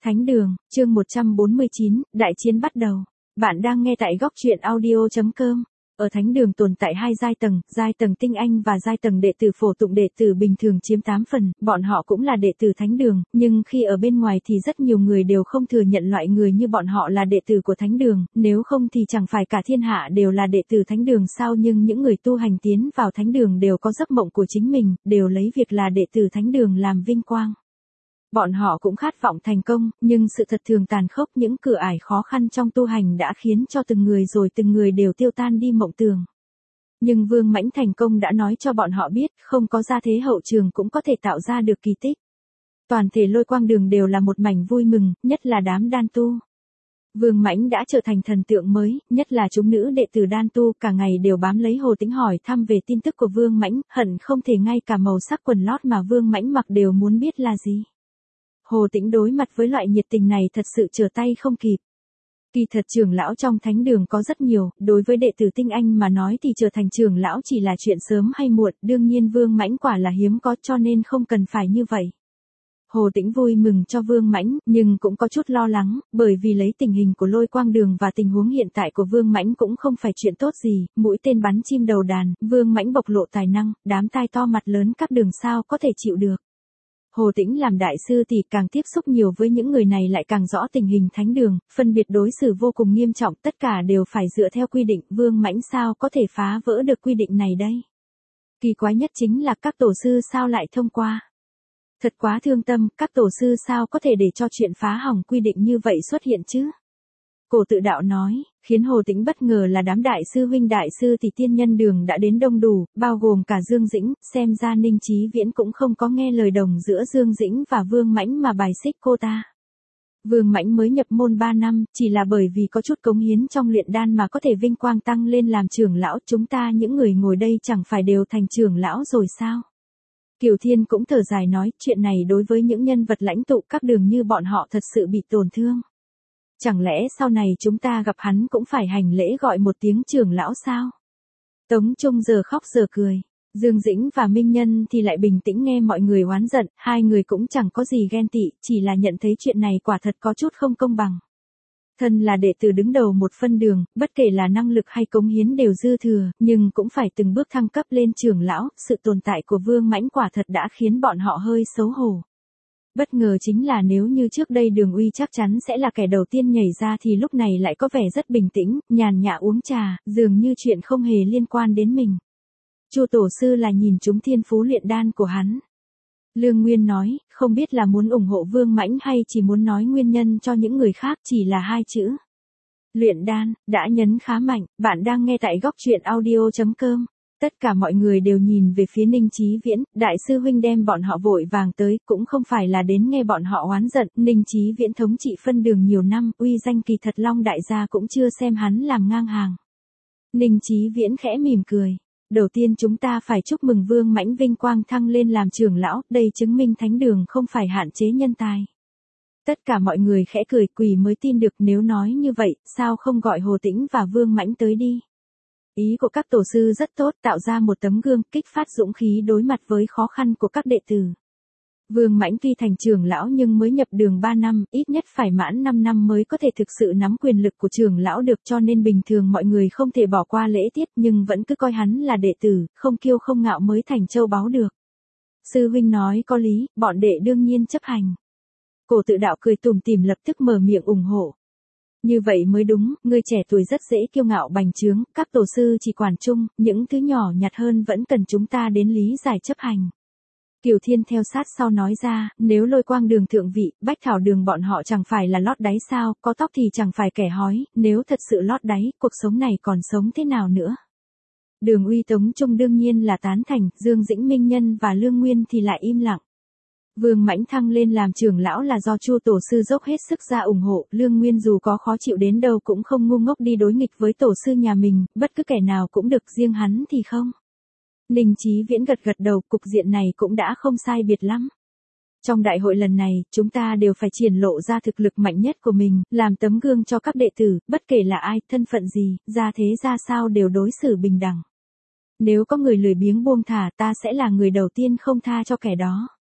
Thánh đường, chương 149, đại chiến bắt đầu. Bạn đang nghe tại góc truyện audio.com. Ở thánh đường tồn tại hai giai tầng tinh anh và giai tầng đệ tử phổ tụng, đệ tử bình thường chiếm 8 phần, bọn họ cũng là đệ tử thánh đường, nhưng khi ở bên ngoài thì rất nhiều người đều không thừa nhận loại người như bọn họ là đệ tử của thánh đường, nếu không thì chẳng phải cả thiên hạ đều là đệ tử thánh đường sao. Nhưng những người tu hành tiến vào thánh đường đều có giấc mộng của chính mình, đều lấy việc là đệ tử thánh đường làm vinh quang. Bọn họ cũng khát vọng thành công, nhưng sự thật thường tàn khốc, những cửa ải khó khăn trong tu hành đã khiến cho từng người đều tiêu tan đi mộng tưởng. Nhưng Vương Mãnh thành công đã nói cho bọn họ biết, không có gia thế hậu trường cũng có thể tạo ra được kỳ tích. Toàn thể Lôi Quang Đường đều là một mảnh vui mừng, nhất là đám đan tu. Vương Mãnh đã trở thành thần tượng mới, nhất là chúng nữ đệ tử đan tu cả ngày đều bám lấy Hồ Tĩnh hỏi thăm về tin tức của Vương Mãnh, hận không thể ngay cả màu sắc quần lót mà Vương Mãnh mặc đều muốn biết là gì. Hồ Tĩnh đối mặt với loại nhiệt tình này thật sự trở tay không kịp. Kỳ thật trưởng lão trong thánh đường có rất nhiều, đối với đệ tử tinh anh mà nói thì trở thành trưởng lão chỉ là chuyện sớm hay muộn, đương nhiên Vương Mãnh quả là hiếm có cho nên không cần phải như vậy. Hồ Tĩnh vui mừng cho Vương Mãnh, nhưng cũng có chút lo lắng, bởi vì lấy tình hình của Lôi Quang Đường và tình huống hiện tại của Vương Mãnh cũng không phải chuyện tốt gì, mũi tên bắn chim đầu đàn, Vương Mãnh bộc lộ tài năng, đám tai to mặt lớn các đường sao có thể chịu được. Hồ Tĩnh làm đại sư thì càng tiếp xúc nhiều với những người này lại càng rõ tình hình thánh đường, phân biệt đối xử vô cùng nghiêm trọng, tất cả đều phải dựa theo quy định, Vương Mãnh sao có thể phá vỡ được quy định này đây. Kỳ quái nhất chính là các tổ sư sao lại thông qua. Thật quá thương tâm, các tổ sư sao có thể để cho chuyện phá hỏng quy định như vậy xuất hiện chứ. Cổ Tự Đạo nói, khiến Hồ Tĩnh bất ngờ là đám đại sư huynh đại sư thì tiên nhân đường đã đến đông đủ, bao gồm cả Dương Dĩnh, xem ra Ninh Chí Viễn cũng không có nghe lời đồng giữa Dương Dĩnh và Vương Mãnh mà bài xích cô ta. Vương Mãnh mới nhập môn 3 năm, chỉ là bởi vì có chút cống hiến trong luyện đan mà có thể vinh quang tăng lên làm trưởng lão, chúng ta những người ngồi đây chẳng phải đều thành trưởng lão rồi sao? Kiều Thiên cũng thở dài nói, chuyện này đối với những nhân vật lãnh tụ các đường như bọn họ thật sự bị tổn thương. Chẳng lẽ sau này chúng ta gặp hắn cũng phải hành lễ gọi một tiếng trưởng lão sao? Tống Trung giờ khóc giờ cười. Dương Dĩnh và Minh Nhân thì lại bình tĩnh nghe mọi người oán giận, hai người cũng chẳng có gì ghen tị, chỉ là nhận thấy chuyện này quả thật có chút không công bằng. Thân là đệ tử đứng đầu một phân đường, bất kể là năng lực hay cống hiến đều dư thừa, nhưng cũng phải từng bước thăng cấp lên trưởng lão, sự tồn tại của Vương Mãnh quả thật đã khiến bọn họ hơi xấu hổ. Bất ngờ chính là nếu như trước đây Đường Uy chắc chắn sẽ là kẻ đầu tiên nhảy ra thì lúc này lại có vẻ rất bình tĩnh, nhàn nhã uống trà, dường như chuyện không hề liên quan đến mình. Chu tổ sư là nhìn trúng thiên phú luyện đan của hắn. Lương Nguyên nói, không biết là muốn ủng hộ Vương Mãnh hay chỉ muốn nói nguyên nhân cho những người khác, chỉ là hai chữ. Luyện đan, đã nhấn khá mạnh, bạn đang nghe tại góc truyện audio.com. Tất cả mọi người đều nhìn về phía Ninh Chí Viễn, đại sư huynh đem bọn họ vội vàng tới, cũng không phải là đến nghe bọn họ oán giận, Ninh Chí Viễn thống trị phân đường nhiều năm, uy danh kỳ thật Long đại gia cũng chưa xem hắn làm ngang hàng. Ninh Chí Viễn khẽ mỉm cười. Đầu tiên chúng ta phải chúc mừng Vương Mãnh vinh quang thăng lên làm trưởng lão, đây chứng minh thánh đường không phải hạn chế nhân tài. Tất cả mọi người khẽ cười, quỳ mới tin được, nếu nói như vậy, sao không gọi Hồ Tĩnh và Vương Mãnh tới đi. Ý của các tổ sư rất tốt, tạo ra một tấm gương, kích phát dũng khí đối mặt với khó khăn của các đệ tử. Vương Mãnh tuy thành trưởng lão nhưng mới nhập đường 3 năm, ít nhất phải mãn 5 năm mới có thể thực sự nắm quyền lực của trưởng lão được, cho nên bình thường mọi người không thể bỏ qua lễ tiết nhưng vẫn cứ coi hắn là đệ tử, không kiêu không ngạo mới thành châu báu được. Sư huynh nói có lý, bọn đệ đương nhiên chấp hành. Cổ Tự Đạo cười tủm tỉm lập tức mở miệng ủng hộ. Như vậy mới đúng, người trẻ tuổi rất dễ kiêu ngạo bành trướng, các tổ sư chỉ quản chung, những thứ nhỏ nhặt hơn vẫn cần chúng ta đến lý giải chấp hành. Kiều Thiên theo sát sau nói ra, nếu Lôi Quang Đường thượng vị, Bách Thảo Đường bọn họ chẳng phải là lót đáy sao, có tóc thì chẳng phải kẻ hói, nếu thật sự lót đáy, cuộc sống này còn sống thế nào nữa. Đường Uy Tống Trung đương nhiên là tán thành, Dương Dĩnh Minh Nhân và Lương Nguyên thì lại im lặng. Vương Mãnh thăng lên làm trưởng lão là do Chu tổ sư dốc hết sức ra ủng hộ, Lương Nguyên dù có khó chịu đến đâu cũng không ngu ngốc đi đối nghịch với tổ sư nhà mình, bất cứ kẻ nào cũng được, riêng hắn thì không. Ninh Chí Viễn gật gật đầu, cục diện này cũng đã không sai biệt lắm. Trong đại hội lần này, chúng ta đều phải triển lộ ra thực lực mạnh nhất của mình, làm tấm gương cho các đệ tử, bất kể là ai, thân phận gì, gia thế ra sao đều đối xử bình đẳng. Nếu có người lười biếng buông thả, ta sẽ là người đầu tiên không tha cho kẻ đó.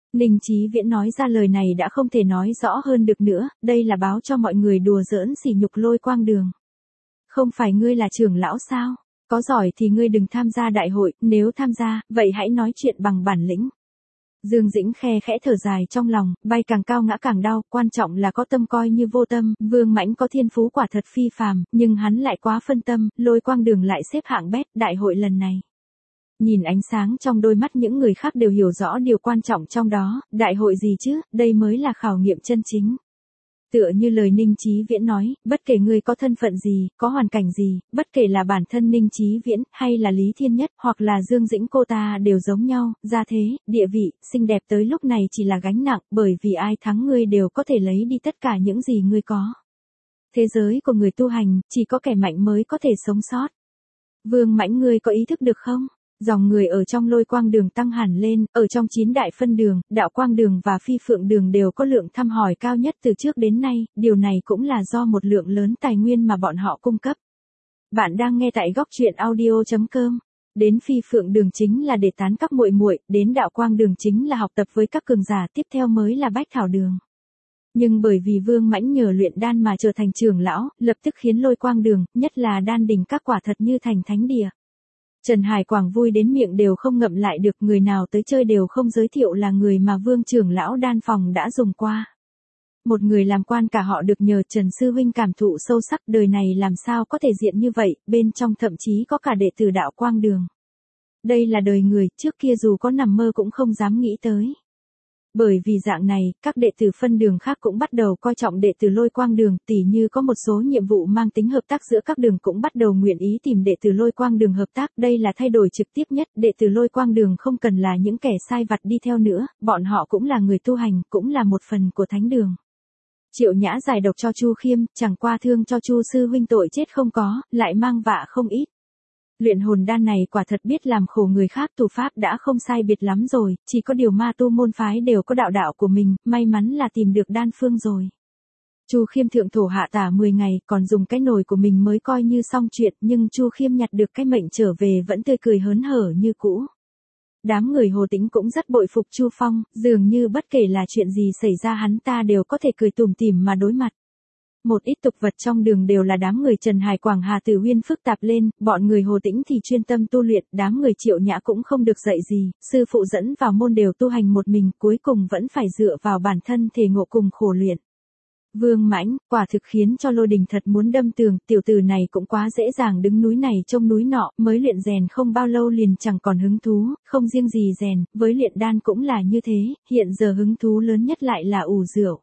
Ninh Chí Viễn nói ra lời này đã không thể nói rõ hơn được nữa, đây là báo cho mọi người đùa giỡn sỉ nhục Lôi Quang Đường. Không phải ngươi là trưởng lão sao? Có giỏi thì ngươi đừng tham gia đại hội, nếu tham gia, vậy hãy nói chuyện bằng bản lĩnh. Dương Dĩnh khe khẽ thở dài trong lòng, bay càng cao ngã càng đau, quan trọng là có tâm coi như vô tâm, Vương Mãnh có thiên phú quả thật phi phàm, nhưng hắn lại quá phân tâm, Lôi Quang Đường lại xếp hạng bét đại hội lần này. Nhìn ánh sáng trong đôi mắt những người khác đều hiểu rõ điều quan trọng trong đó, đại hội gì chứ, đây mới là khảo nghiệm chân chính. Tựa như lời Ninh Chí Viễn nói, bất kể ngươi có thân phận gì, có hoàn cảnh gì, bất kể là bản thân Ninh Chí Viễn, hay là Lý Thiên Nhất, hoặc là Dương Dĩnh cô ta đều giống nhau, gia thế, địa vị, xinh đẹp tới lúc này chỉ là gánh nặng, bởi vì ai thắng ngươi đều có thể lấy đi tất cả những gì ngươi có. Thế giới của người tu hành, chỉ có kẻ mạnh mới có thể sống sót. Vương Mãnh ngươi có ý thức được không? Dòng người ở trong Lôi Quang Đường tăng hẳn lên, ở trong 9 đại phân đường, Đạo Quang Đường và Phi Phượng Đường đều có lượng thăm hỏi cao nhất từ trước đến nay, điều này cũng là do một lượng lớn tài nguyên mà bọn họ cung cấp. Bạn đang nghe tại góc truyện audio.com. Đến Phi Phượng Đường chính là để tán các muội muội, đến Đạo Quang Đường chính là học tập với các cường giả, tiếp theo mới là Bách Thảo Đường. Nhưng bởi vì Vương Mãnh nhờ luyện đan mà trở thành trưởng lão, lập tức khiến Lôi Quang Đường, nhất là đan đỉnh các quả thật như thành thánh địa. Trần Hải Quảng vui đến miệng đều không ngậm lại được, người nào tới chơi đều không giới thiệu là người mà Vương trưởng lão đan phòng đã dùng qua. Một người làm quan cả họ được nhờ, Trần Sư Huynh cảm thụ sâu sắc, đời này làm sao có thể diện như vậy, bên trong thậm chí có cả đệ tử Đạo Quang Đường. Đây là đời người, trước kia dù có nằm mơ cũng không dám nghĩ tới. Bởi vì dạng này, các đệ tử phân đường khác cũng bắt đầu coi trọng đệ tử Lôi Quang Đường, tỉ như có một số nhiệm vụ mang tính hợp tác giữa các đường cũng bắt đầu nguyện ý tìm đệ tử Lôi Quang Đường hợp tác, đây là thay đổi trực tiếp nhất, đệ tử Lôi Quang Đường không cần là những kẻ sai vặt đi theo nữa, bọn họ cũng là người tu hành, cũng là một phần của thánh đường. Triệu Nhã giải độc cho Chu Khiêm, chẳng qua thương cho Chu sư huynh tội chết không có, lại mang vạ không ít. Luyện hồn đan này quả thật biết làm khổ người khác, thủ pháp đã không sai biệt lắm rồi, chỉ có điều ma tu môn phái đều có đạo đạo của mình, may mắn là tìm được đan phương rồi. Chu Khiêm thượng thổ hạ tả 10 ngày, còn dùng cái nồi của mình mới coi như xong chuyện, nhưng Chu Khiêm nhặt được cái mệnh trở về vẫn tươi cười hớn hở như cũ. Đám người Hồ Tĩnh cũng rất bội phục Chu Phong, dường như bất kể là chuyện gì xảy ra hắn ta đều có thể cười tủm tỉm mà đối mặt. Một ít tục vật trong đường đều là đám người Trần Hải Quảng Hà Tử Huyên phức tạp lên, bọn người Hồ Tĩnh thì chuyên tâm tu luyện, đám người Triệu Nhã cũng không được dạy gì, sư phụ dẫn vào môn đều tu hành một mình, cuối cùng vẫn phải dựa vào bản thân thể ngộ cùng khổ luyện. Vương Mãnh, quả thực khiến cho Lôi Đình thật muốn đâm tường, tiểu tử này cũng quá dễ dàng đứng núi này trông núi nọ, mới luyện rèn không bao lâu liền chẳng còn hứng thú, không riêng gì rèn, với luyện đan cũng là như thế, hiện giờ hứng thú lớn nhất lại là ủ rượu.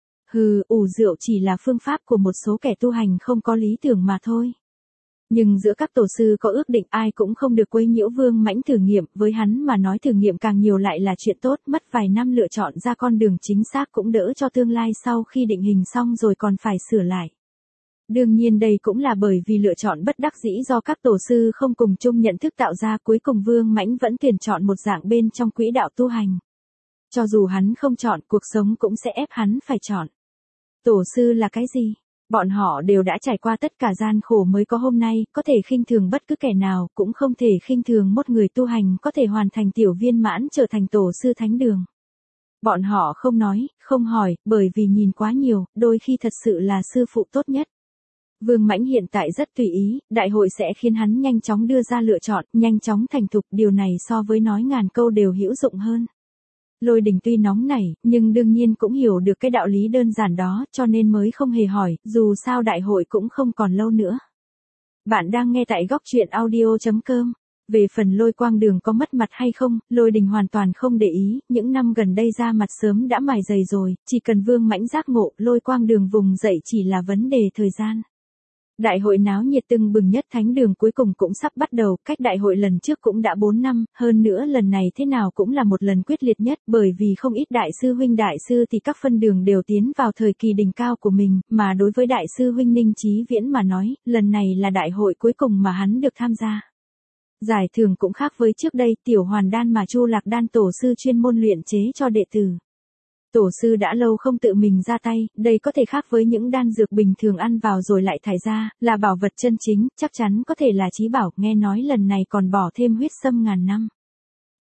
Ủ rượu chỉ là phương pháp của một số kẻ tu hành không có lý tưởng mà thôi. Nhưng giữa các tổ sư có ước định ai cũng không được quấy nhiễu Vương Mãnh thử nghiệm, với hắn mà nói thử nghiệm càng nhiều lại là chuyện tốt, mất vài năm lựa chọn ra con đường chính xác cũng đỡ cho tương lai sau khi định hình xong rồi còn phải sửa lại. Đương nhiên đây cũng là bởi vì lựa chọn bất đắc dĩ do các tổ sư không cùng chung nhận thức tạo ra, cuối cùng Vương Mãnh vẫn tuyển chọn một dạng bên trong quỹ đạo tu hành. Cho dù hắn không chọn, cuộc sống cũng sẽ ép hắn phải chọn. Tổ sư là cái gì? Bọn họ đều đã trải qua tất cả gian khổ mới có hôm nay, có thể khinh thường bất cứ kẻ nào, cũng không thể khinh thường một người tu hành có thể hoàn thành tiểu viên mãn trở thành tổ sư thánh đường. Bọn họ không nói, không hỏi, bởi vì nhìn quá nhiều, đôi khi thật sự là sư phụ tốt nhất. Vương Mãnh hiện tại rất tùy ý, đại hội sẽ khiến hắn nhanh chóng đưa ra lựa chọn, nhanh chóng thành thục, điều này so với nói ngàn câu đều hữu dụng hơn. Lôi Đình tuy nóng nảy, nhưng đương nhiên cũng hiểu được cái đạo lý đơn giản đó, cho nên mới không hề hỏi, dù sao đại hội cũng không còn lâu nữa. Bạn đang nghe tại góc truyện audio.com. Về phần Lôi Quang Đường có mất mặt hay không, Lôi Đình hoàn toàn không để ý, những năm gần đây ra mặt sớm đã mài dày rồi, chỉ cần Vương Mãnh giác ngộ, Lôi Quang Đường vùng dậy chỉ là vấn đề thời gian. Đại hội náo nhiệt tưng bừng nhất thánh đường cuối cùng cũng sắp bắt đầu, cách đại hội lần trước cũng đã 4 năm, hơn nữa lần này thế nào cũng là một lần quyết liệt nhất, bởi vì không ít đại sư huynh đại sư thì các phân đường đều tiến vào thời kỳ đỉnh cao của mình, mà đối với đại sư huynh Ninh Chí Viễn mà nói, lần này là đại hội cuối cùng mà hắn được tham gia. Giải thưởng cũng khác với trước đây, tiểu hoàn đan mà Chu Lạc Đan tổ sư chuyên môn luyện chế cho đệ tử. Tổ sư đã lâu không tự mình ra tay, đây có thể khác với những đan dược bình thường ăn vào rồi lại thải ra, là bảo vật chân chính, chắc chắn có thể là chí bảo, nghe nói lần này còn bỏ thêm huyết sâm ngàn năm.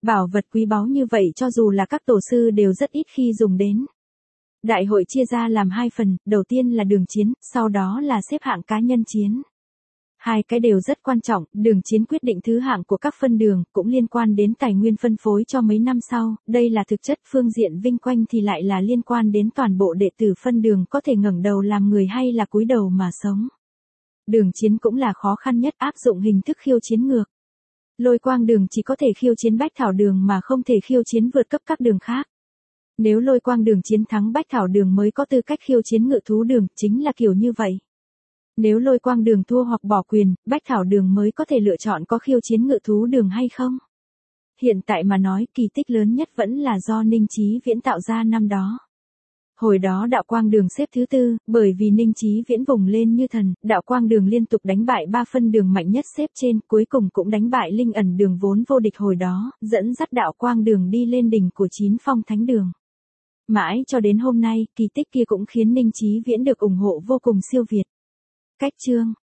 Bảo vật quý báu như vậy cho dù là các tổ sư đều rất ít khi dùng đến. Đại hội chia ra làm 2 phần, đầu tiên là đường chiến, sau đó là xếp hạng cá nhân chiến. Hai cái đều rất quan trọng, đường chiến quyết định thứ hạng của các phân đường, cũng liên quan đến tài nguyên phân phối cho mấy năm sau, đây là thực chất, phương diện vinh quanh thì lại là liên quan đến toàn bộ đệ tử phân đường có thể ngẩng đầu làm người hay là cúi đầu mà sống. Đường chiến cũng là khó khăn nhất, áp dụng hình thức khiêu chiến ngược. Lôi quang đường chỉ có thể khiêu chiến bách thảo đường mà không thể khiêu chiến vượt cấp các đường khác. Nếu lôi quang đường chiến thắng bách thảo đường mới có tư cách khiêu chiến ngự thú đường, chính là kiểu như vậy. Nếu lôi quang đường thua hoặc bỏ quyền, bách thảo đường mới có thể lựa chọn có khiêu chiến ngự thú đường hay không. Hiện tại mà nói, kỳ tích lớn nhất vẫn là do Ninh Chí Viễn tạo ra năm đó. Hồi đó đạo quang đường xếp thứ 4, bởi vì Ninh Chí Viễn vùng lên như thần, đạo quang đường liên tục đánh bại 3 phân đường mạnh nhất xếp trên, cuối cùng cũng đánh bại linh ẩn đường vốn vô địch hồi đó, dẫn dắt đạo quang đường đi lên đỉnh của 9 phong thánh đường. Mãi cho đến hôm nay, kỳ tích kia cũng khiến Ninh Chí Viễn được ủng hộ vô cùng siêu việt. Cách chương